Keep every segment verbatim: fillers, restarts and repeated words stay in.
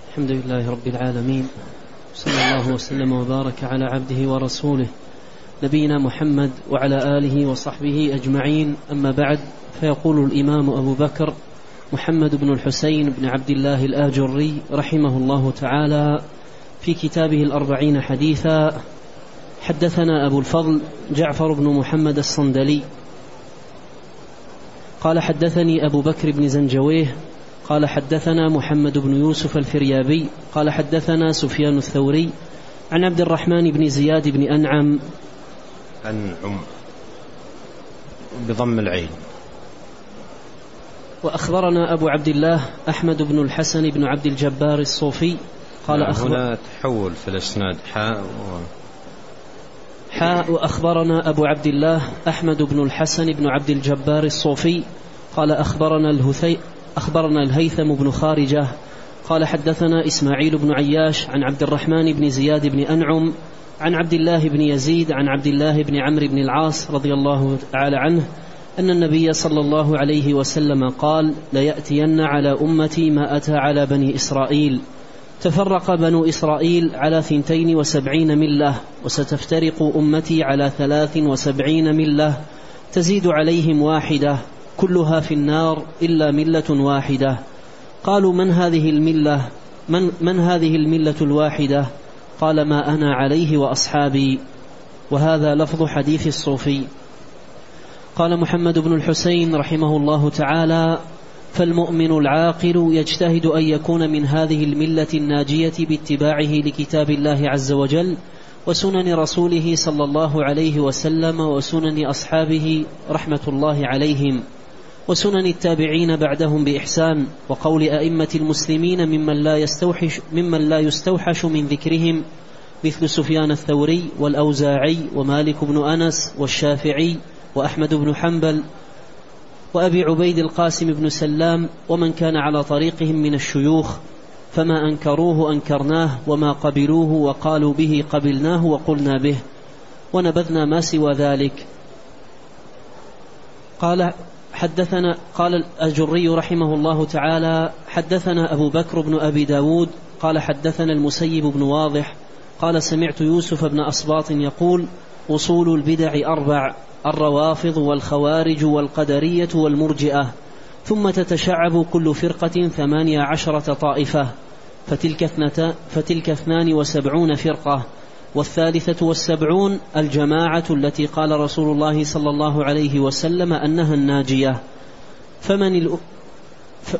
الحمد لله رب العالمين، صلى الله وسلم وبارك على عبده ورسوله نبينا محمد وعلى آله وصحبه أجمعين. أما بعد، فيقول الإمام أبو بكر محمد بن الحسين بن عبد الله الآجري رحمه الله تعالى في كتابه الأربعين حديثا: حدثنا أبو الفضل جعفر بن محمد الصندلي قال حدثني أبو بكر بن زنجويه قال حدثنا محمد بن يوسف الفريابي قال حدثنا سفيان الثوري عن عبد الرحمن بن زياد بن أنعم أنعم بضم العين. وأخبرنا أبو عبد الله أحمد بن الحسن بن عبد الجبار الصوفي قال أخبر هنا تحول في الإسناد حاء و... حاء وأخبرنا أبو عبد الله أحمد بن الحسن بن عبد الجبار الصوفي قال أخبرنا الهثي أخبرنا الهيثم بن خارجة قال حدثنا إسماعيل بن عياش عن عبد الرحمن بن زياد بن أنعم عن عبد الله بن يزيد عن عبد الله بن عمرو بن العاص رضي الله تعالى عنه أن النبي صلى الله عليه وسلم قال: ليأتين على أمتي ما أتى على بني إسرائيل. تفرق بنو إسرائيل على ثنتين وسبعين ملة، وستفترق أمتي على ثلاث وسبعين ملة تزيد عليهم واحدة كلها في النار إلا ملة واحدة. قالوا: من هذه الملة من, من هذه الملة الواحدة؟ قال: ما أنا عليه وأصحابي. وهذا لفظ حديث الصوفي. قال محمد بن الحسين رحمه الله تعالى: فالمؤمن العاقل يجتهد أن يكون من هذه الملة الناجية باتباعه لكتاب الله عز وجل وسنن رسوله صلى الله عليه وسلم وسنن أصحابه رحمة الله عليهم وسنن التابعين بعدهم بإحسان وقول أئمة المسلمين ممن لا يستوحش, ممن لا يستوحش من ذكرهم مثل سفيان الثوري والأوزاعي ومالك بن أنس والشافعي وأحمد بن حنبل وأبي عبيد القاسم بن سلام ومن كان على طريقهم من الشيوخ، فما أنكروه أنكرناه وما قبلوه وقالوا به قبلناه وقلنا به ونبذنا ما سوى ذلك. قال حدثنا قال الأجري رحمه الله تعالى: حدثنا أبو بكر بن أبي داود قال حدثنا المسيب بن واضح قال سمعت يوسف بن أصباط يقول: أصول البدع أربع: الروافض والخوارج والقدرية والمرجئة، ثم تتشعب كل فرقة ثمانية عشرة طائفة، فتلك, اثنتا فتلك اثنان وسبعون فرقة، والثالثة والسبعون الجماعة التي قال رسول الله صلى الله عليه وسلم أنها الناجية. فمن, الأ... ف...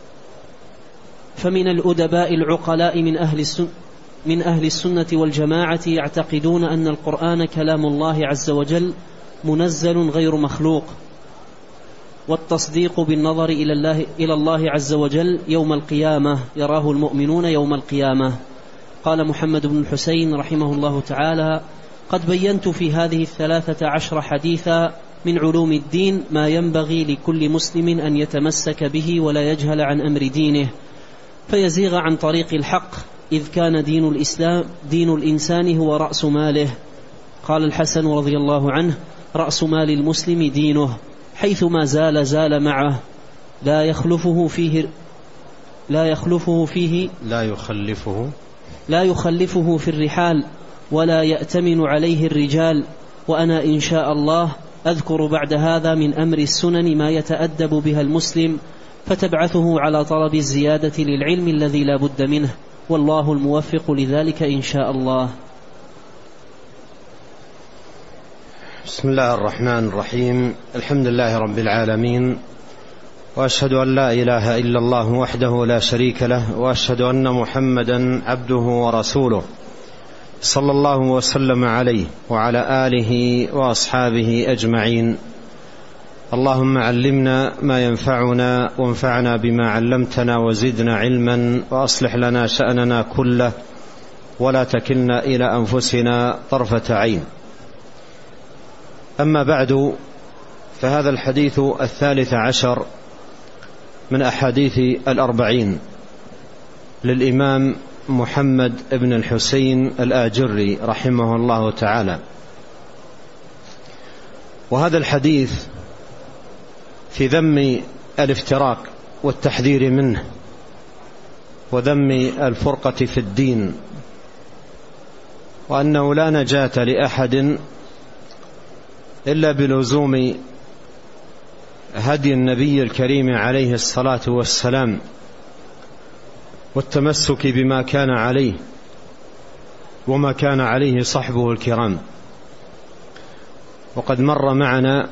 فمن الأدباء العقلاء من أهل السنة من أهل السنة والجماعة يعتقدون أن القرآن كلام الله عز وجل منزل غير مخلوق، والتصديق بالنظر إلى الله, إلى الله عز وجل يوم القيامة يراه المؤمنون يوم القيامة. قال محمد بن الحسين رحمه الله تعالى: قد بينت في هذه الثلاثة عشر حديثا من علوم الدين ما ينبغي لكل مسلم أن يتمسك به ولا يجهل عن أمر دينه فيزيغ عن طريق الحق، إذ كان دين الإسلام دين الإنسان هو رأس ماله. قال الحسن رضي الله عنه: رأس مال المسلم دينه، حيث ما زال زال معه، لا يخلفه فيه لا يخلفه فيه لا يخلفه لا يخلفه في الرحال ولا يأتمن عليه الرجال. وأنا إن شاء الله أذكر بعد هذا من أمر السنن ما يتأدب بها المسلم فتبعثه على طلب الزيادة للعلم الذي لا بد منه، والله الموفق لذلك إن شاء الله. بسم الله الرحمن الرحيم. الحمد لله رب العالمين، وأشهد أن لا إله إلا الله وحده لا شريك له، وأشهد أن محمدا عبده ورسوله صلى الله وسلم عليه وعلى آله وأصحابه أجمعين. اللهم علمنا ما ينفعنا وانفعنا بما علمتنا وزدنا علما، وأصلح لنا شأننا كله ولا تكلنا إلى أنفسنا طرفة عين. أما بعد، فهذا الحديث الثالث عشر من أحاديث الأربعين للإمام محمد بن الحسين الآجري رحمه الله تعالى. وهذا الحديث في ذم الافتراق والتحذير منه، وذم الفرقة في الدين، وأنه لا نجاة لأحد إلا بلزوم هدي النبي الكريم عليه الصلاة والسلام والتمسك بما كان عليه وما كان عليه صحبه الكرام. وقد مر معنا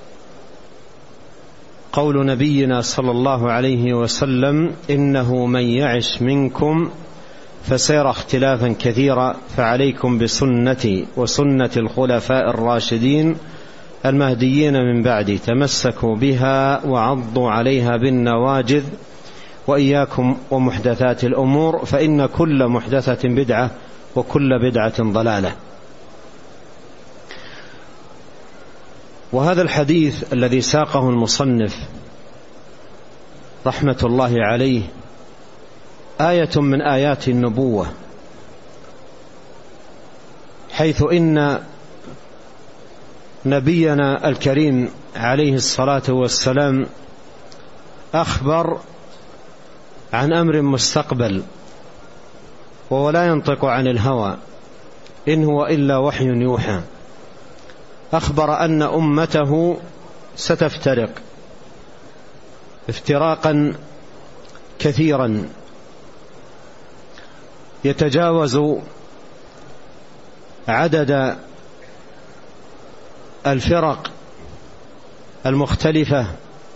قول نبينا صلى الله عليه وسلم: إنه من يعش منكم فسيرى اختلافا كثيرا، فعليكم بسنتي وسنة الخلفاء الراشدين المهديين من بعدي، تمسكوا بها وعضوا عليها بالنواجذ، وإياكم ومحدثات الأمور، فإن كل محدثة بدعة وكل بدعة ضلالة. وهذا الحديث الذي ساقه المصنف رحمة الله عليه آية من آيات النبوة، حيث إن نبينا الكريم عليه الصلاة والسلام أخبر عن أمر مستقبل، ولا ينطق عن الهوى، إن هو إلا وحي يوحى. أخبر أن أمته ستفترق افتراقا كثيرا يتجاوز عدد الفرق المختلفة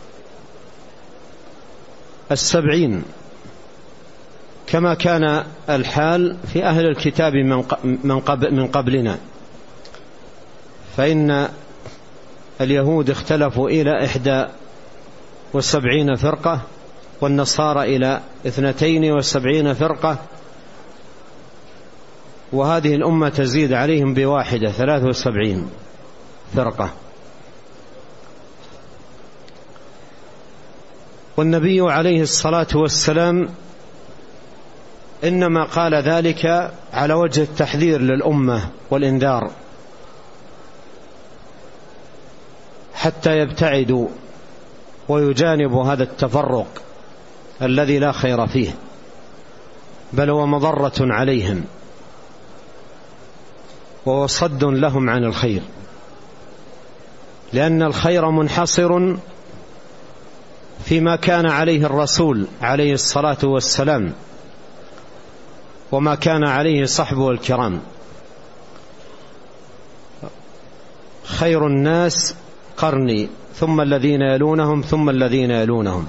السبعين، كما كان الحال في أهل الكتاب من قبلنا، فإن اليهود اختلفوا إلى إحدى وسبعين فرقة، والنصارى إلى اثنتين وسبعين فرقة، وهذه الأمة تزيد عليهم بواحدة، ثلاث وسبعين فرقة. والنبي عليه الصلاة والسلام إنما قال ذلك على وجه التحذير للأمة والإنذار، حتى يبتعدوا ويجانبوا هذا التفرق الذي لا خير فيه، بل هو مضرة عليهم وصد لهم عن الخير، لأن الخير منحصر فيما كان عليه الرسول عليه الصلاة والسلام وما كان عليه صحبه الكرام. خير الناس قرني ثم الذين يلونهم ثم الذين يلونهم،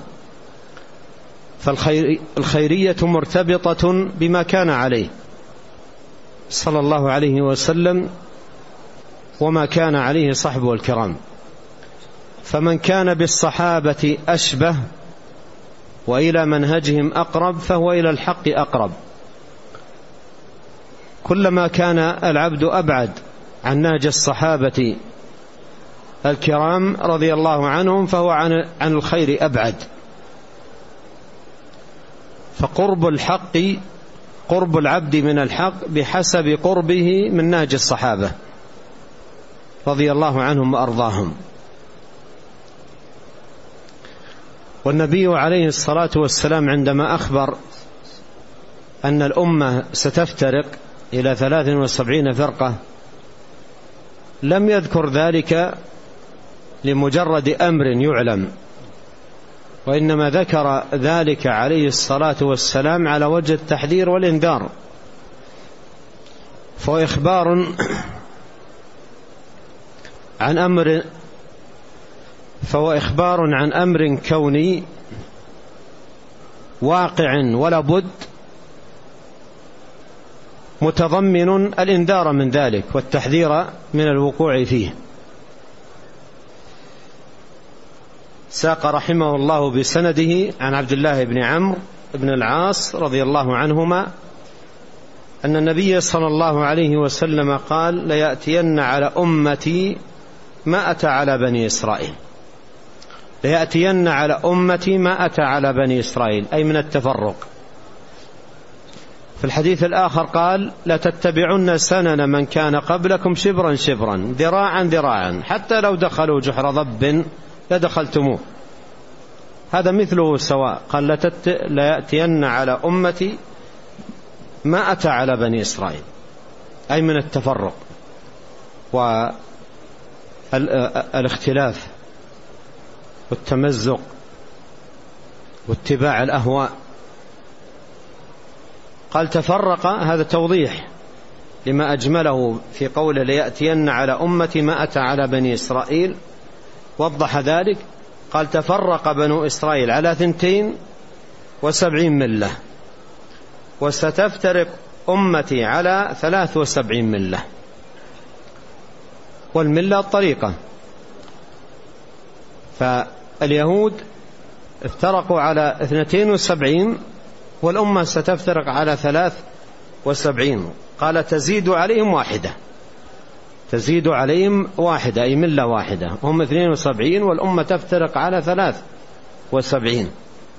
فالخيرية مرتبطة بما كان عليه صلى الله عليه وسلم وما كان عليه صحبه الكرام. فمن كان بالصحابة أشبه وإلى منهجهم أقرب فهو إلى الحق أقرب. كلما كان العبد أبعد عن نهج الصحابة الكرام رضي الله عنهم فهو عن عن الخير أبعد. فقرب الحق قرب العبد من الحق بحسب قربه من نهج الصحابة رضي الله عنهم وأرضاهم. والنبي عليه الصلاة والسلام عندما أخبر أن الأمة ستفترق إلى ثلاث وسبعين فرقة لم يذكر ذلك لمجرد أمر يعلم، وإنما ذكر ذلك عليه الصلاة والسلام على وجه التحذير والإنذار. فهو إخبار عن أمر فهو إخبار عن أمر كوني واقع ولا بد، متضمن الإنذار من ذلك والتحذير من الوقوع فيه. ساق رحمه الله بسنده عن عبد الله بن عمرو بن العاص رضي الله عنهما أن النبي صلى الله عليه وسلم قال: ليأتين على أمتي ما أتى على بني إسرائيل. ليأتين على أمتي ما أتى على بني إسرائيل، أي من التفرق. في الحديث الآخر قال: لا تتبعن سنن من كان قبلكم شبرا شبرا ذراعا ذراعا حتى لو دخلوا جحر ضب لدخلتموه. هذا مثله سواء. قال ليأتين على أمتي ما أتى على بني إسرائيل، أي من التفرق والاختلاف والتمزق واتباع الأهواء. قال تفرق، هذا توضيح لما أجمله في قوله ليأتين على أمتي ما أتى على بني إسرائيل، وضح ذلك. قال تفرق بنو إسرائيل على ثنتين وسبعين ملة، وستفترق أمتي على ثلاث وسبعين ملة. والملة الطريقة، فاليهود افترقوا على اثنتين وسبعين، والأمة ستفترق على ثلاث وسبعين. قال تزيد عليهم واحدة، تزيد عليهم واحدة أي ملة واحدة، هم اثنين وسبعين والأمة تفترق على ثلاث وسبعين.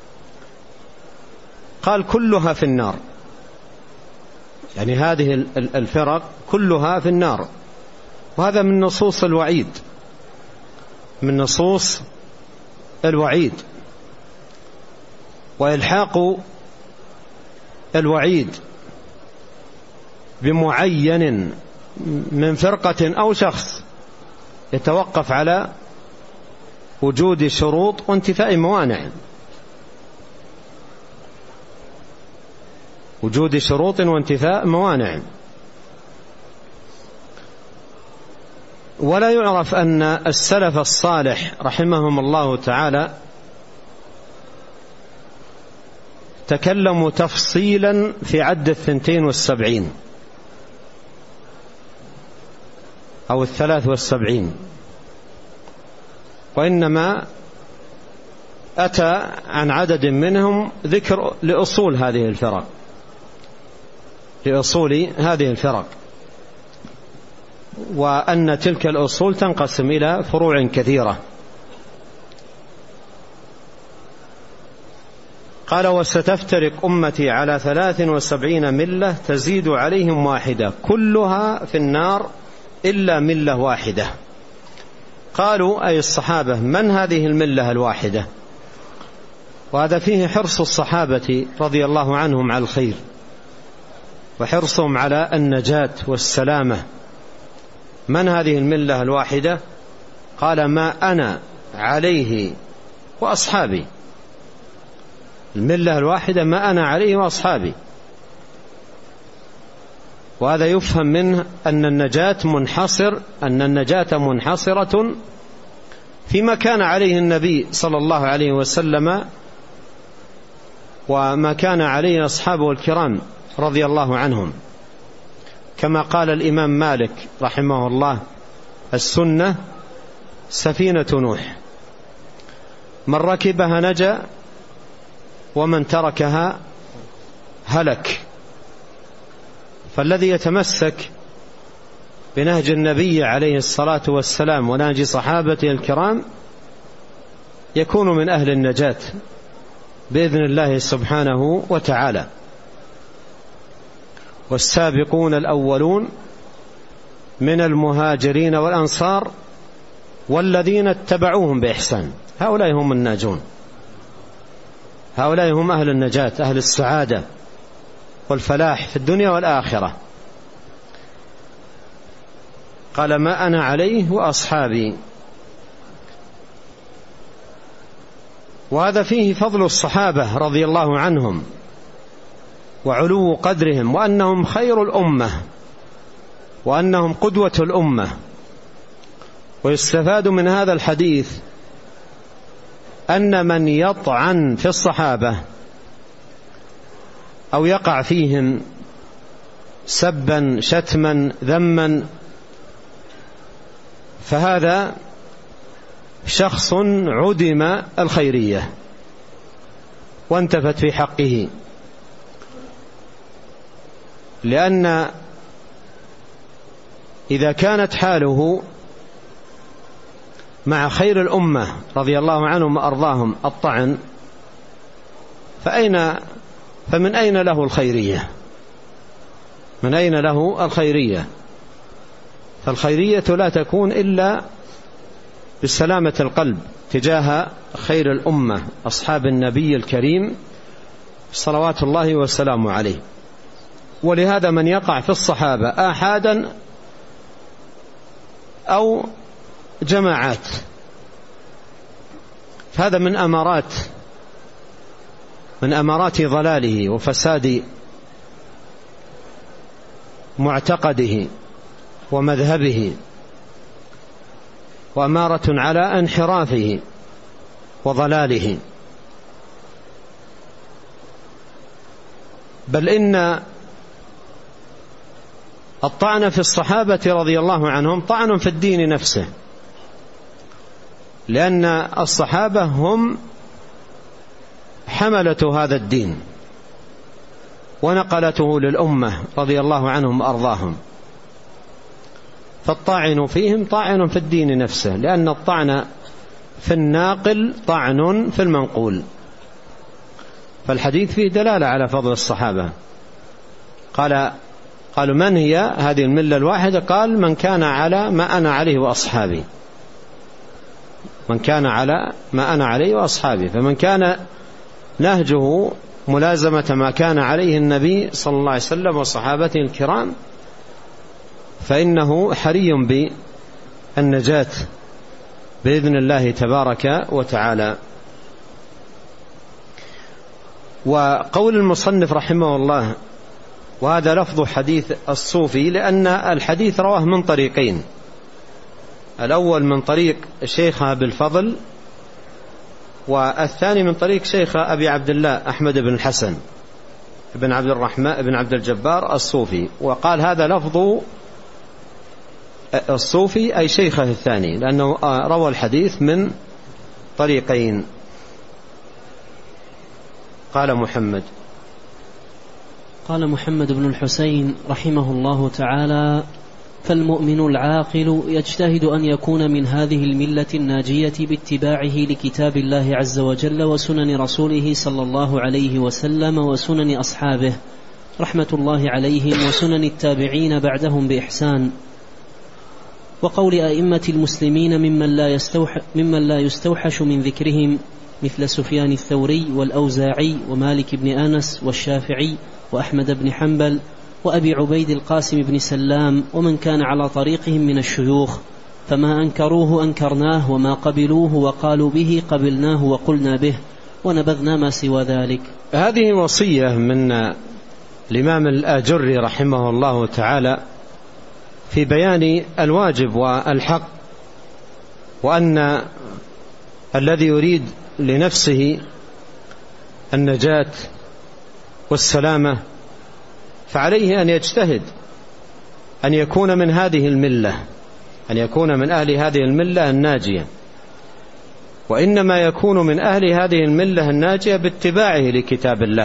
قال كلها في النار، يعني هذه الفرق كلها في النار. وهذا من نصوص الوعيد، من نصوص الوعيد. وإلحاق الوعيد بمعين من فرقة أو شخص يتوقف على وجود شروط وانتفاء موانع، وجود شروط وانتفاء موانع. ولا يعرف أن السلف الصالح رحمهم الله تعالى تكلموا تفصيلا في عد الثنتين والسبعين أو الثلاث والسبعين، وإنما أتى عن عدد منهم ذكر لأصول هذه الفرق، لأصول هذه الفرق، وأن تلك الأصول تنقسم إلى فروع كثيرة. قال وستفترق أمتي على ثلاث وسبعين ملة تزيد عليهم واحدة كلها في النار إلا ملة واحدة. قالوا أي الصحابة من هذه الملة الواحدة؟ وهذا فيه حرص الصحابة رضي الله عنهم على الخير وحرصهم على النجاة والسلامة. من هذه الملة الواحدة؟ قال ما أنا عليه وأصحابي. الملة الواحدة ما أنا عليه وأصحابي. وهذا يفهم منه أن النجاة منحصر أن النجاة منحصرة فيما كان عليه النبي صلى الله عليه وسلم وما كان عليه أصحابه الكرام رضي الله عنهم، كما قال الإمام مالك رحمه الله السنة سفينة نوح، من ركبها نجا ومن تركها هلك. فالذي يتمسك بنهج النبي عليه الصلاة والسلام ونهج صحابته الكرام يكون من أهل النجاة بإذن الله سبحانه وتعالى. والسابقون الأولون من المهاجرين والأنصار والذين اتبعوهم بإحسان، هؤلاء هم الناجون، هؤلاء هم أهل النجاة، أهل السعادة والفلاح في الدنيا والآخرة. قال ما أنا عليه وأصحابي. وهذا فيه فضل الصحابة رضي الله عنهم وعلو قدرهم، وأنهم خير الأمة وأنهم قدوة الأمة. ويستفاد من هذا الحديث أن من يطعن في الصحابة أو يقع فيهم سبا شتما ذما فهذا شخص عدم الخيرية وانتفت في حقه، لأن إذا كانت حاله مع خير الأمة رضي الله عنهم وأرضاهم الطعن فأين فمن أين له الخيرية؟ من أين له الخيرية؟ فالخيرية لا تكون إلا بسلامة القلب، تجاه خير الأمة أصحاب النبي الكريم صلوات الله وسلامه عليه. ولهذا من يقع في الصحابة آحادا أو جماعات فهذا من أمارات من أمارات ضلاله وفساد معتقده ومذهبه، وأمارة على انحرافه وضلاله. بل إن الطعن في الصحابة رضي الله عنهم طعن في الدين نفسه، لأن الصحابة هم حملة هذا الدين ونقلته للأمة رضي الله عنهم وأرضاهم، فالطاعن فيهم طاعن في الدين نفسه، لأن الطعن في الناقل طعن في المنقول. فالحديث فيه دلالة على فضل الصحابة. قال قالوا من هي هذه الملة الواحدة؟ قال من كان على ما أنا عليه وأصحابي، من كان على ما أنا عليه وأصحابي. فمن كان نهجه ملازمة ما كان عليه النبي صلى الله عليه وسلم وصحابته الكرام فإنه حري بالنجاة بإذن الله تبارك وتعالى. وقول المصنف رحمه الله وهذا لفظ حديث الصوفي، لأن الحديث رواه من طريقين، الأول من طريق شيخ أبي الفضل، والثاني من طريق شيخ أبي عبد الله أحمد بن الحسن بن عبد الرحمن بن عبد الجبار الصوفي. وقال هذا لفظ الصوفي أي شيخه الثاني، لأنه روى الحديث من طريقين. قال محمد قال محمد بن الحسين رحمه الله تعالى: فالمؤمن العاقل يجتهد أن يكون من هذه الملة الناجية باتباعه لكتاب الله عز وجل وسنن رسوله صلى الله عليه وسلم وسنن أصحابه رحمة الله عليهم وسنن التابعين بعدهم بإحسان، وقول أئمة المسلمين ممن لا, يستوح ممن لا يستوحش من ذكرهم مثل سفيان الثوري والأوزاعي ومالك بن أنس والشافعي وأحمد بن حنبل وأبي عبيد القاسم بن سلام ومن كان على طريقهم من الشيوخ، فما أنكروه أنكرناه وما قبلوه وقالوا به قبلناه وقلنا به ونبذنا ما سوى ذلك. هذه وصية من الإمام الآجري رحمه الله تعالى في بيان الواجب والحق، وأن الذي يريد لنفسه النجاة والسلامة فعليه أن يجتهد أن يكون من هذه الملة، أن يكون من أهل هذه الملة الناجية، وإنما يكون من أهل هذه الملة الناجية باتباعه لكتاب الله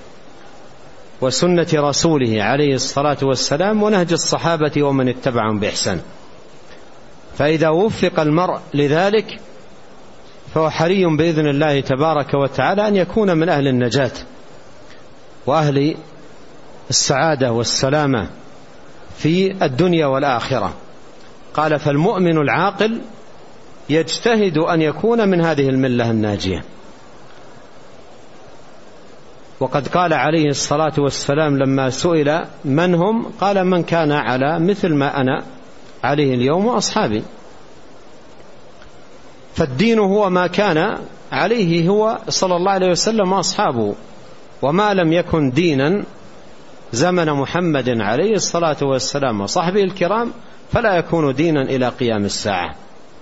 وسنة رسوله عليه الصلاة والسلام ونهج الصحابة ومن اتبعهم بإحسان. فإذا وفق المرء لذلك فهو حري بإذن الله تبارك وتعالى أن يكون من أهل النجاة وأهل السعادة والسلامة في الدنيا والآخرة. قال فالمؤمن العاقل يجتهد أن يكون من هذه الملة الناجية. وقد قال عليه الصلاة والسلام لما سئل من هم قال من كان على مثل ما أنا عليه اليوم وأصحابي. فالدين هو ما كان عليه هو صلى الله عليه وسلم وأصحابه، وما لم يكن دينا زمن محمد عليه الصلاة والسلام وصحبه الكرام فلا يكون دينا إلى قيام الساعة.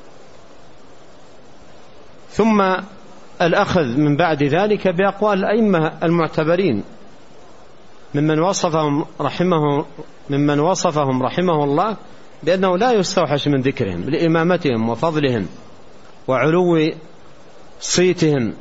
ثم الأخذ من بعد ذلك بأقوال الأئمة المعتبرين ممن وصفهم رحمه ممن وصفهم رحمه الله بأنه لا يستوحش من ذكرهم لإمامتهم وفضلهم وعلو صيتهم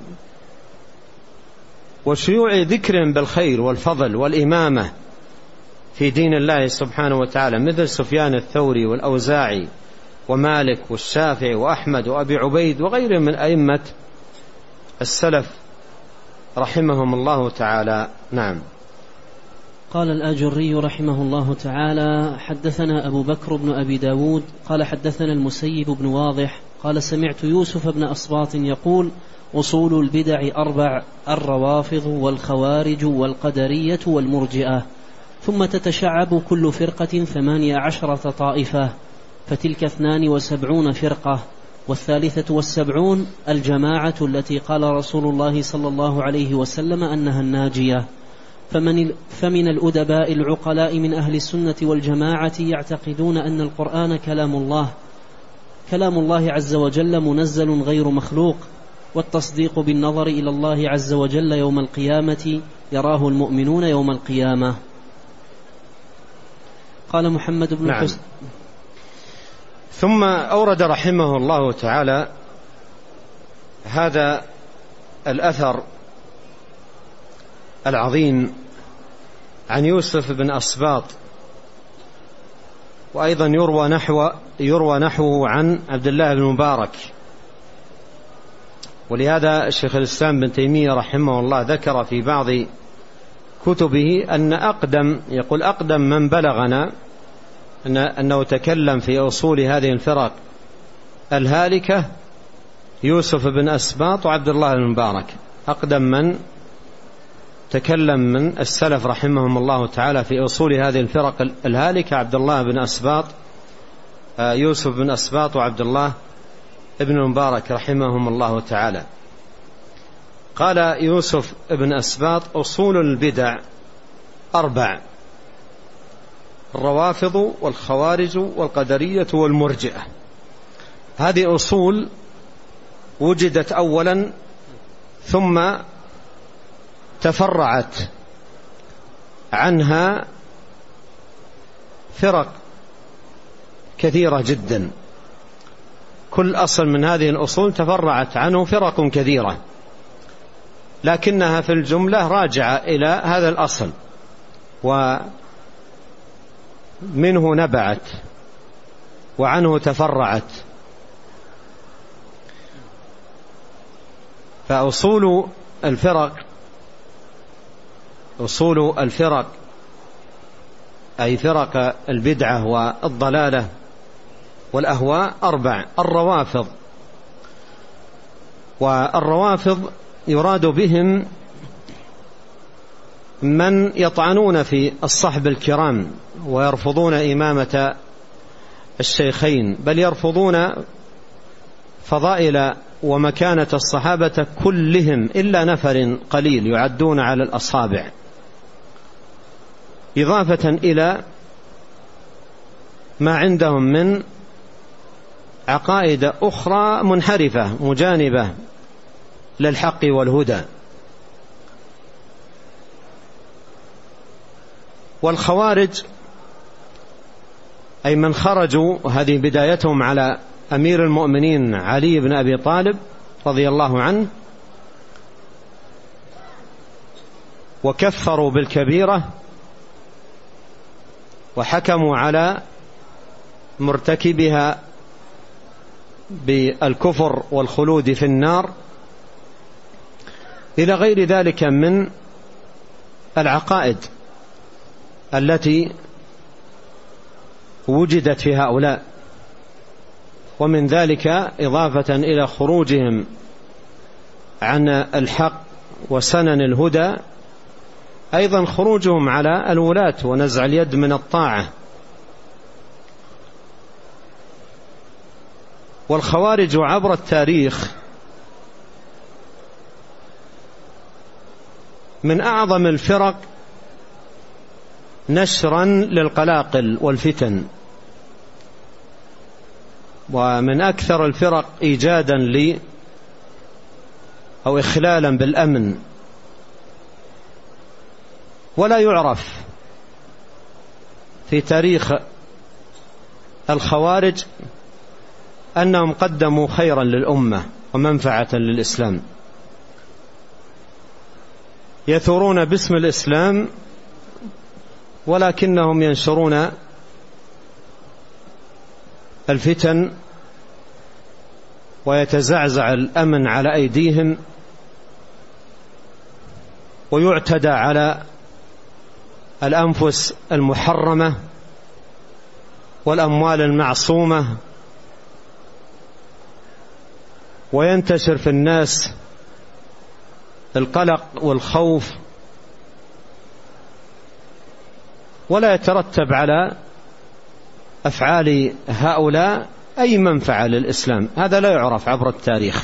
وشيوع ذكرهم بالخير والفضل والإمامة في دين الله سبحانه وتعالى، مثل سفيان الثوري والأوزاعي ومالك والشافعي وأحمد وأبي عبيد وغيرهم من أئمة السلف رحمهم الله تعالى. نعم. قال الآجري رحمه الله تعالى: حدثنا أبو بكر بن أبي داود قال حدثنا المسيب بن واضح قال سمعت يوسف بن أصباط يقول أصول البدع أربع: الروافض والخوارج والقدرية والمرجئة، ثم تتشعب كل فرقة ثمانية عشرة طائفة، فتلك اثنان وسبعون فرقة، والثالثة والسبعون الجماعة التي قال رسول الله صلى الله عليه وسلم أنها الناجية. فمن, فمن الأدباء العقلاء من أهل السنة والجماعة يعتقدون أن القرآن كلام الله كلام الله عز وجل منزل غير مخلوق، والتصديق بالنظر إلى الله عز وجل يوم القيامة يراه المؤمنون يوم القيامة. قال محمد بن نعم. حسن. ثم أورد رحمه الله تعالى هذا الأثر العظيم عن يوسف بن أصباط، وأيضا يروى نحو يروى نحوه عن عبد الله بن مبارك. ولهذا الشيخ الإسلام بن تيمية رحمه الله ذكر في بعض كتبه أن أقدم يقول أقدم من بلغنا أن أنه تكلم في أصول هذه الفرق الهالكة يوسف بن أسباط وعبد الله بن مبارك. أقدم من تكلم من السلف رحمهم الله تعالى في أصول هذه الفرق الهالكة عبد الله بن أسباط يوسف بن أسباط وعبد الله ابن مبارك رحمهم الله تعالى. قال يوسف بن أسباط أصول البدع أربع: الروافض والخوارج والقدرية والمرجئة. هذه أصول وجدت أولا ثم تفرعت عنها فرق كثيرة جدا. كل أصل من هذه الأصول تفرعت عنه فرق كثيرة، لكنها في الجملة راجعة إلى هذا الأصل ومنه نبعت وعنه تفرعت. فأصول الفرق أصول الفرق أي فرق البدعة والضلالة والأهواء أربع: الروافض، والروافض يراد بهم من يطعنون في الصحب الكرام ويرفضون إمامة الشيخين، بل يرفضون فضائل ومكانة الصحابة كلهم إلا نفر قليل يعدون على الأصابع، إضافة إلى ما عندهم من عقائد أخرى منحرفة مجانبة للحق والهدى. والخوارج أي من خرجوا، وهذه بدايتهم على أمير المؤمنين علي بن أبي طالب رضي الله عنه، وكفروا بالكبيرة وحكموا على مرتكبها بالكفر والخلود في النار، إلى غير ذلك من العقائد التي وجدت في هؤلاء. ومن ذلك إضافة إلى خروجهم عن الحق وسنن الهدى أيضا خروجهم على الولاة ونزع اليد من الطاعة. والخوارج عبر التاريخ من أعظم الفرق نشرا للقلاقل والفتن، ومن أكثر الفرق إيجادا ل أو إخلالا بالأمن. ولا يعرف في تاريخ الخوارج أنهم قدموا خيرا للأمة ومنفعة للإسلام، يثورون باسم الإسلام ولكنهم ينشرون الفتن ويتزعزع الأمن على أيديهم ويعتدى على الأنفس المحرمة والأموال المعصومة وينتشر في الناس القلق والخوف، ولا يترتب على أفعال هؤلاء أي منفعة للإسلام. هذا لا يعرف عبر التاريخ،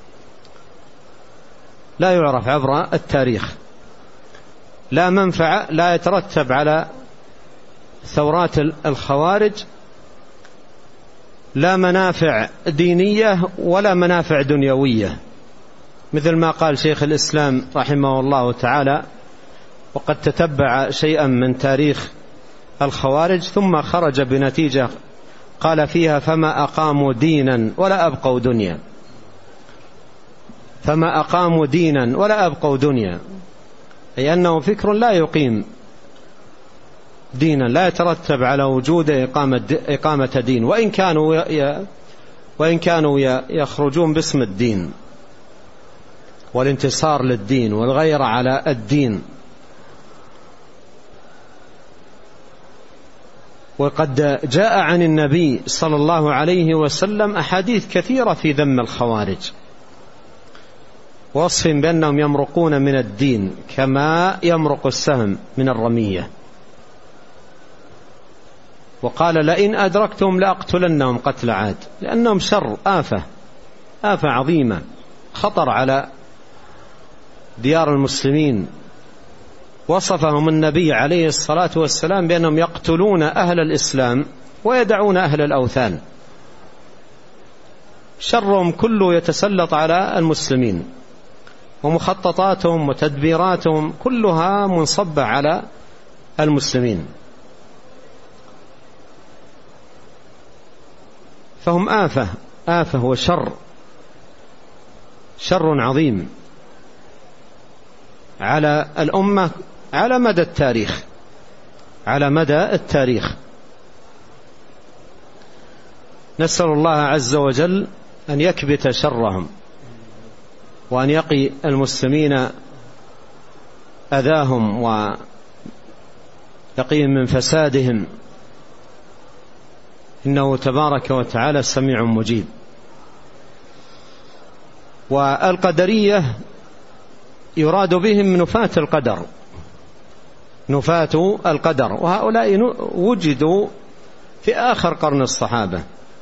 لا يعرف عبر التاريخ، لا منفعة، لا يترتب على ثورات الخوارج لا منافع دينية ولا منافع دنيوية، مثل ما قال شيخ الإسلام رحمه الله تعالى، وقد تتبع شيئا من تاريخ الخوارج ثم خرج بنتيجة قال فيها: فما أقاموا دينا ولا أبقوا دنيا، فما أقاموا دينا ولا أبقوا دنيا، أي أنه فكر لا يقيم دينا، لا يترتب على وجود إقامة, إقامة دين، وإن كانوا ي... وإن كانوا يخرجون باسم الدين والانتصار للدين والغير على الدين. وقد جاء عن النبي صلى الله عليه وسلم أحاديث كثيرة في ذم الخوارج، وصف بأنهم يمرقون من الدين كما يمرق السهم من الرمية، وقال: لئن أدركتهم لأقتلنهم قتل عاد، لأنهم شر، آفة آفة عظيمة، خطر على ديار المسلمين. وصفهم النبي عليه الصلاة والسلام بأنهم يقتلون أهل الإسلام ويدعون أهل الأوثان، شرهم كله يتسلط على المسلمين، ومخططاتهم وتدبيراتهم كلها منصبة على المسلمين، فهم آفة آفة وشر، شر عظيم على الأمة على مدى التاريخ، على مدى التاريخ. نسأل الله عز وجل أن يكبت شرهم، وأن يقي المسلمين أذاهم ويقيهم من فسادهم، إنه تبارك وتعالى سميع مجيب. والقدرية يراد بهم نفاة القدر، نفاة القدر، وهؤلاء وجدوا في آخر قرن الصحابة،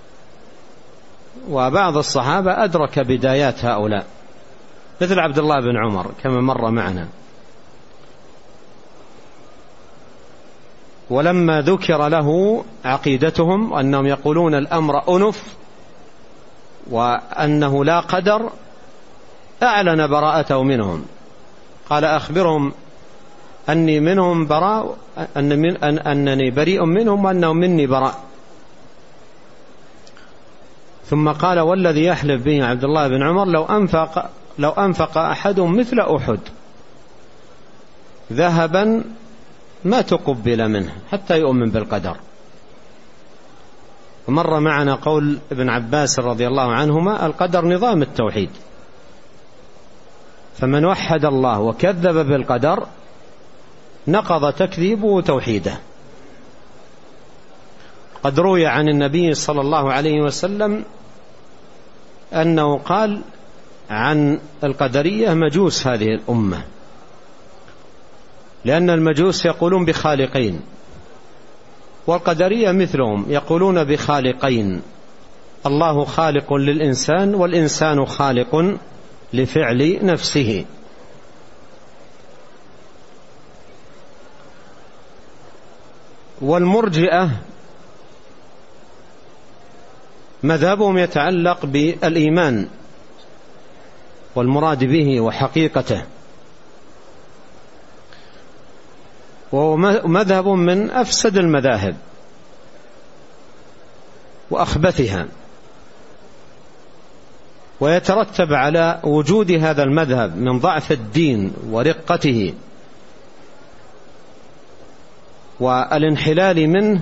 وبعض الصحابة أدرك بدايات هؤلاء، مثل عبد الله بن عمر كما مر معنا. ولما ذكر له عقيدتهم أنهم يقولون الأمر أنف وأنه لا قدر، أعلن براءته منهم، قال: أخبرهم أني منهم براء، أن من أن أنني بريء منهم وأنهم مني براء. ثم قال: والذي يحلف به عبد الله بن عمر لو أنفق لو أنفق أحد مثل أحد ذهبا ما تقبل منه حتى يؤمن بالقدر. ومر معنا قول ابن عباس رضي الله عنهما: القدر نظام التوحيد، فمن وحد الله وكذب بالقدر نقض تكذيبه توحيده. قد روي عن النبي صلى الله عليه وسلم أنه قال عن القدرية: مجوس هذه الأمة، لأن المجوس يقولون بخالقين، والقدرية مثلهم يقولون بخالقين، الله خالق للإنسان والإنسان خالق لفعل نفسه. والمرجئة مذهبهم يتعلق بالإيمان والمراد به وحقيقته، وهو مذهب من أفسد المذاهب وأخبثها، ويترتب على وجود هذا المذهب من ضعف الدين ورقته والانحلال منه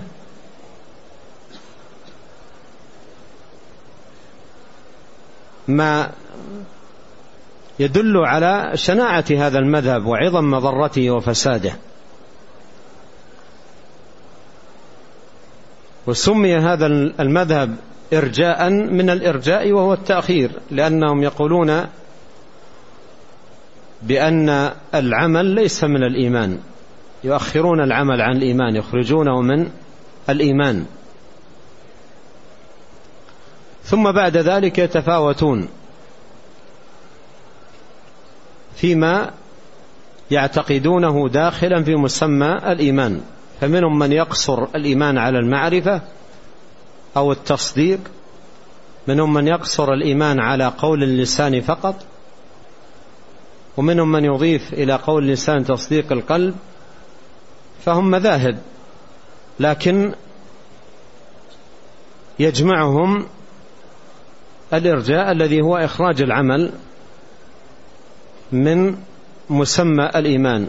ما يدل على شناعة هذا المذهب وعظم مضرته وفساده. وسمي هذا المذهب إرجاء من الإرجاء وهو التأخير، لأنهم يقولون بأن العمل ليس من الإيمان، يؤخرون العمل عن الإيمان، يخرجونه من الإيمان، ثم بعد ذلك يتفاوتون فيما يعتقدونه داخلا في مسمى الإيمان، فمنهم من يقصر الإيمان على المعرفة أو التصديق، منهم من يقصر الإيمان على قول اللسان فقط، ومنهم من يضيف إلى قول اللسان تصديق القلب، فهم مذاهب، لكن يجمعهم الإرجاء الذي هو إخراج العمل من مسمى الإيمان.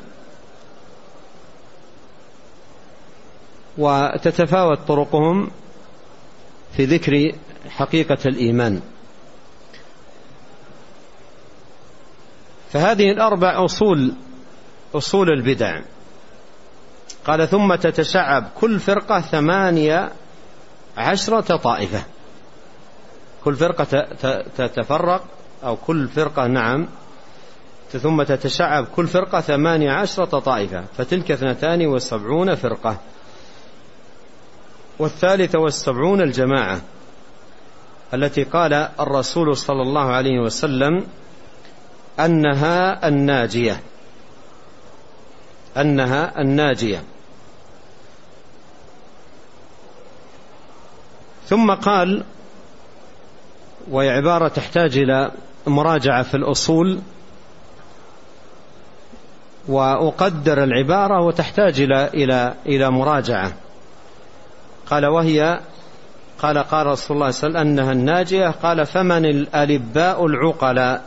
وتتفاوت طرقهم في ذكر حقيقة الإيمان. فهذه الأربع أصول أصول البدع. قال ثم تتشعب كل فرقة ثمانية عشرة طائفة، كل فرقة تتفرق أو كل فرقة نعم ثم تتشعب كل فرقة ثمانية عشرة طائفة، فتلك اثنتان وسبعون فرقة، والثالثة والسبعون الجماعة التي قال الرسول صلى الله عليه وسلم أنها الناجية، أنها الناجية. ثم قال، وهي عبارة تحتاج إلى مراجعة في الأصول، وأقدر العبارة وتحتاج إلى إلى إلى مراجعة. قال وهي قال قال رسول الله صلى الله عليه وسلم أنها الناجية، قال فمن الألباء العقلاء،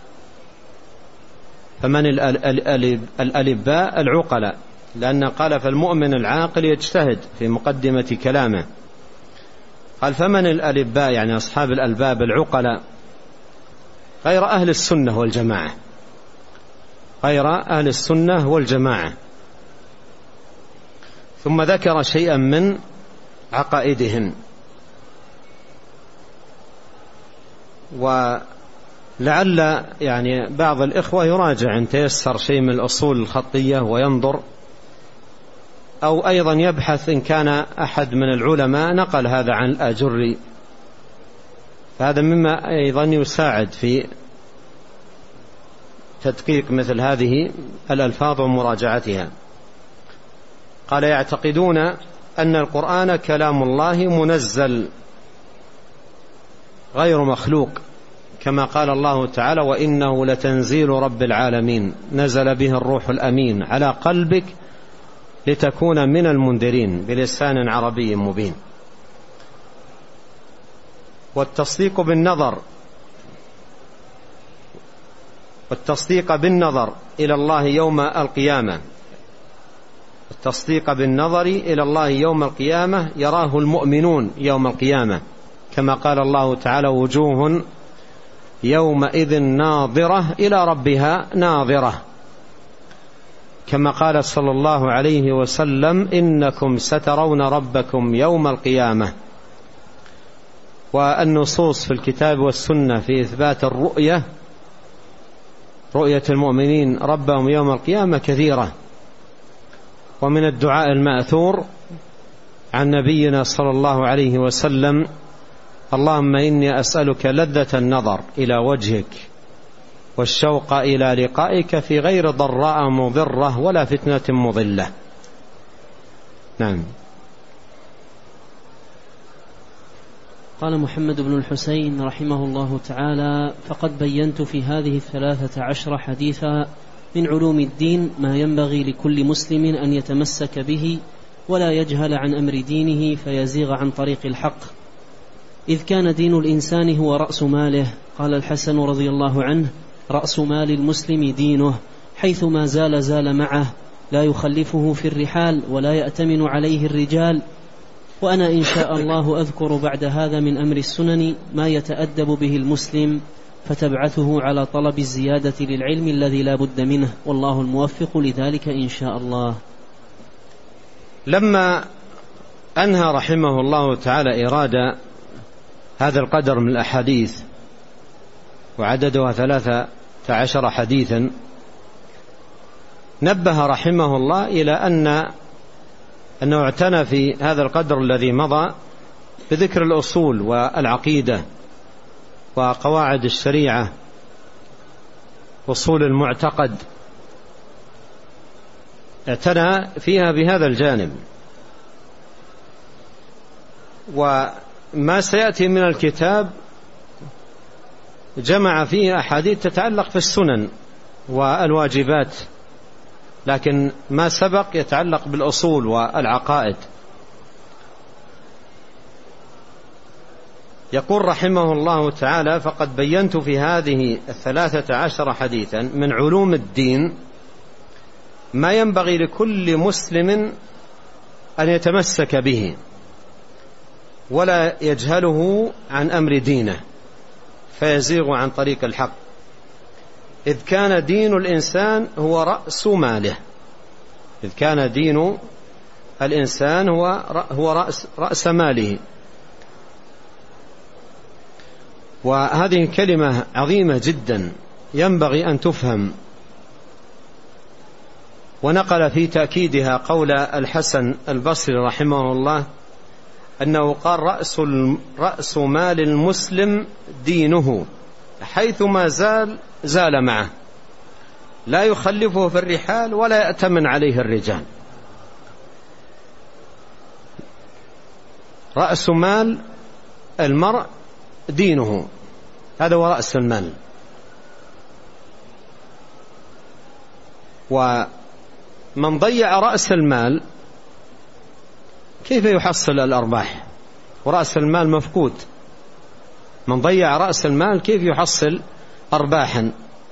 فمن الألباء العقلاء، لأن قال فالمؤمن العاقل يجتهد في مقدمة كلامه، قال فمن الألباء يعني أصحاب الألباب العقلاء، غير أهل السنة والجماعة، غير أهل السنة والجماعة. ثم ذكر شيئا من عقائدهم، ولعل يعني بعض الإخوة يراجع إن تيسر شيء من الأصول الخطية وينظر، أو أيضا يبحث إن كان أحد من العلماء نقل هذا عن الآجري، فهذا مما أيضا يساعد في تدقيق مثل هذه الألفاظ ومراجعتها. قال يعتقدون أن القرآن كلام الله منزل غير مخلوق، كما قال الله تعالى وإنه لتنزيل رب العالمين نزل به الروح الأمين على قلبك لتكون من المنذرين بلسان عربي مبين. والتصديق بالنظر والتصديق بالنظر إلى الله يوم القيامة، التصديق بالنظر إلى الله يوم القيامة يراه المؤمنون يوم القيامة، كما قال الله تعالى وجوه يومئذ ناظرة إلى ربها ناظرة، كما قال صلى الله عليه وسلم إنكم سترون ربكم يوم القيامة. والنصوص في الكتاب والسنة في إثبات الرؤية، رؤية المؤمنين ربهم يوم القيامة كثيرة. ومن الدعاء المأثور عن نبينا صلى الله عليه وسلم اللهم إني أسألك لذة النظر إلى وجهك والشوق إلى لقائك في غير ضراء مضرة ولا فتنة مضلة. نعم. قال محمد بن الحسين رحمه الله تعالى فقد بينت في هذه الثلاثة عشر حديثا من علوم الدين ما ينبغي لكل مسلم أن يتمسك به ولا يجهل عن أمر دينه فيزيغ عن طريق الحق، إذ كان دين الإنسان هو رأس ماله. قال الحسن رضي الله عنه رأس مال المسلم دينه، حيث ما زال زال معه، لا يخلفه في الرحال ولا يأتمن عليه الرجال. وأنا إن شاء الله أذكر بعد هذا من أمر السنن ما يتأدب به المسلم فتبعثه على طلب الزيادة للعلم الذي لا بد منه، والله الموفق لذلك إن شاء الله. لما أنهى رحمه الله تعالى إرادة هذا القدر من الأحاديث وعددها ثلاثة عشر حديثا، نبه رحمه الله إلى أن أنه اعتنى في هذا القدر الذي مضى بذكر الأصول والعقيدة وقواعد الشريعة، أصول المعتقد، اعتنى فيها بهذا الجانب. وما سيأتي من الكتاب جمع فيه أحاديث تتعلق في السنن والواجبات، لكن ما سبق يتعلق بالأصول والعقائد. يقول رحمه الله تعالى: فقد بينت في هذه الثلاثة عشر حديثا من علوم الدين ما ينبغي لكل مسلم أن يتمسك به ولا يجهله عن أمر دينه فيزيغ عن طريق الحق، إذ كان دين الإنسان هو رأس ماله. إذ كان دين الإنسان هو هو رأس رأس ماله. وهذه كلمة عظيمة جدا ينبغي أن تفهم. ونقل في تأكيدها قول الحسن البصري رحمه الله أنه قال: رأس رأس مال المسلم دينه، حيثما زال زال معه، لا يخلفه في الرحال ولا يأتمن عليه الرجال. رأس مال المرء دينه، هذا هو رأس المال. ومن ضيع رأس المال كيف يحصل الأرباح؟ ورأس المال مفقود. من ضيع رأس المال كيف يحصل أرباحا؟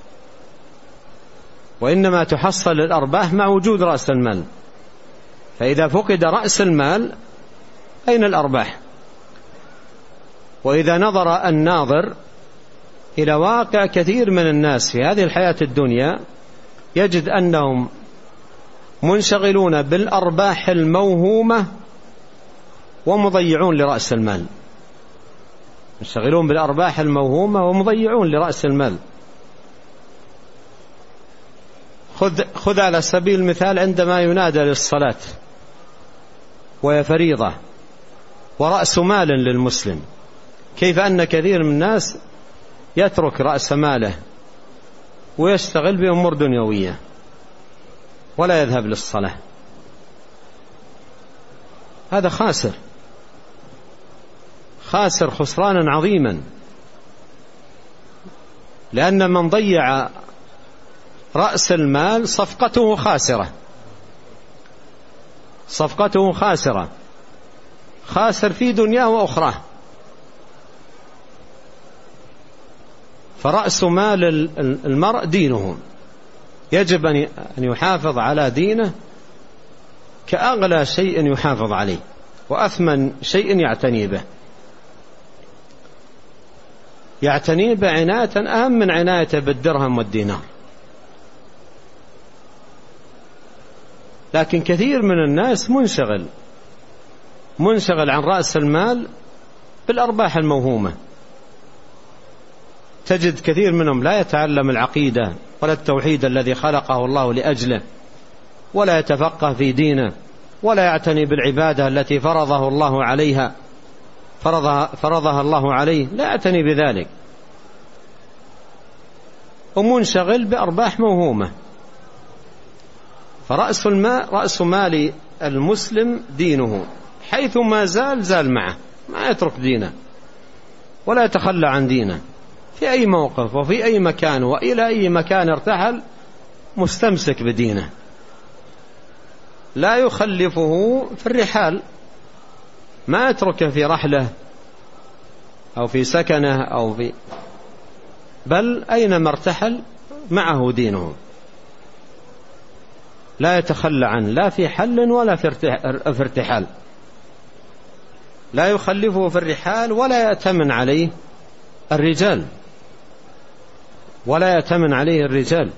وإنما تحصل الأرباح مع وجود رأس المال. فإذا فقد رأس المال أين الأرباح؟ وإذا نظر الناظر إلى واقع كثير من الناس في هذه الحياة الدنيا يجد أنهم منشغلون بالأرباح الموهومة ومضيعون لرأس المال. منشغلون بالأرباح الموهومة ومضيعون لرأس المال. خذ, خذ على سبيل المثال عندما ينادى للصلاة وهي فريضة ورأس مال للمسلم، كيف أن كثير من الناس يترك رأس ماله ويشتغل بأمور دنيوية ولا يذهب للصلاة. هذا خاسر خاسر خسرانا عظيما، لأن من ضيع رأس المال صفقته خاسرة صفقته خاسرة خاسر في دنياه وأخراه. فرأس مال المرء دينه، يجب أن يحافظ على دينه كأغلى شيء يحافظ عليه وأثمن شيء يعتني به يعتني به عناية أهم من عنايته بالدرهم والدينار. لكن كثير من الناس منشغل منشغل عن رأس المال بالأرباح الموهومة. تجد كثير منهم لا يتعلم العقيدة ولا التوحيد الذي خلقه الله لأجله، ولا يتفقه في دينه، ولا يعتني بالعبادة التي فرضه الله عليها فرضها, فرضها الله عليه، لا يعتني بذلك، ومنشغل بأرباح موهومة. فرأس المال رأس مال المسلم دينه، حيث ما زال زال معه، ما يترك دينه ولا يتخلى عن دينه في أي موقف وفي أي مكان وإلى أي مكان ارتحل، مستمسك بدينه، لا يخلفه في الرحال، ما يتركه في رحله أو في سكنه أو في بل أينما ارتحل معه دينه، لا يتخلى عنه لا في حل ولا في ارتحال، لا يخلفه في الرحال ولا يأتمن عليه الرجال ولا يأتمن عليه الرجال.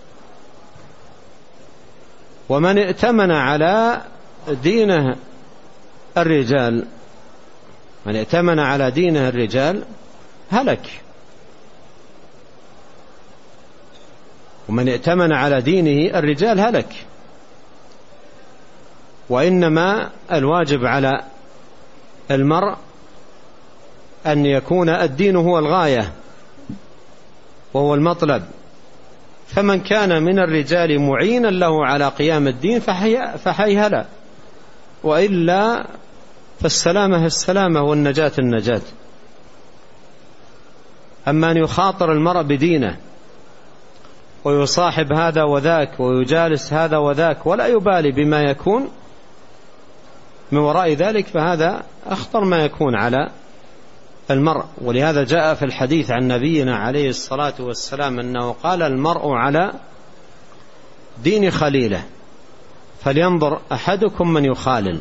ومن ائتمن على دينه الرجال من ائتمن على دينه الرجال هلك، ومن ائتمن على دينه الرجال هلك. وإنما الواجب على المرء أن يكون الدين هو الغاية وهو المطلب، فمن كان من الرجال معينا له على قيام الدين فحيهلا، وإلا فالسلامة السلامة والنجاة النجاة. أما أن يخاطر المرء بدينه ويصاحب هذا وذاك ويجالس هذا وذاك ولا يبالي بما يكون من وراء ذلك، فهذا أخطر ما يكون على المرء. ولهذا جاء في الحديث عن نبينا عليه الصلاة والسلام أنه قال: المرء على دين خليله فلينظر أحدكم من يخالل.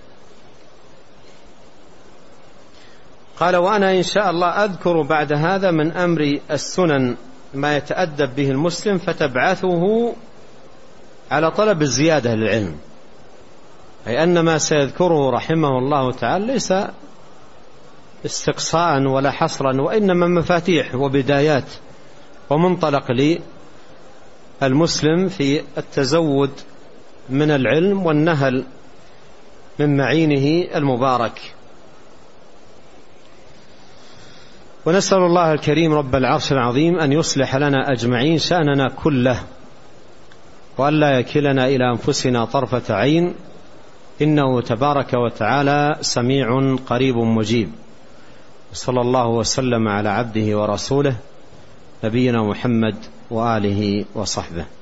قال: وأنا إن شاء الله أذكر بعد هذا من أمر السنن ما يتأدب به المسلم فتبعثه على طلب الزيادة للعلم، أي أن ما سيذكره رحمه الله تعالى ليس استقصاء ولا حصرا، وإنما مفاتيح وبدايات ومنطلق للمسلم في التزود من العلم والنهل من معينه المبارك. ونسأل الله الكريم رب العرش العظيم أن يصلح لنا أجمعين شأننا كله، وأن لا يكلنا إلى أنفسنا طرفة عين، إنه تبارك وتعالى سميع قريب مجيب. صلى الله وسلم على عبده ورسوله نبينا محمد وآله وصحبه.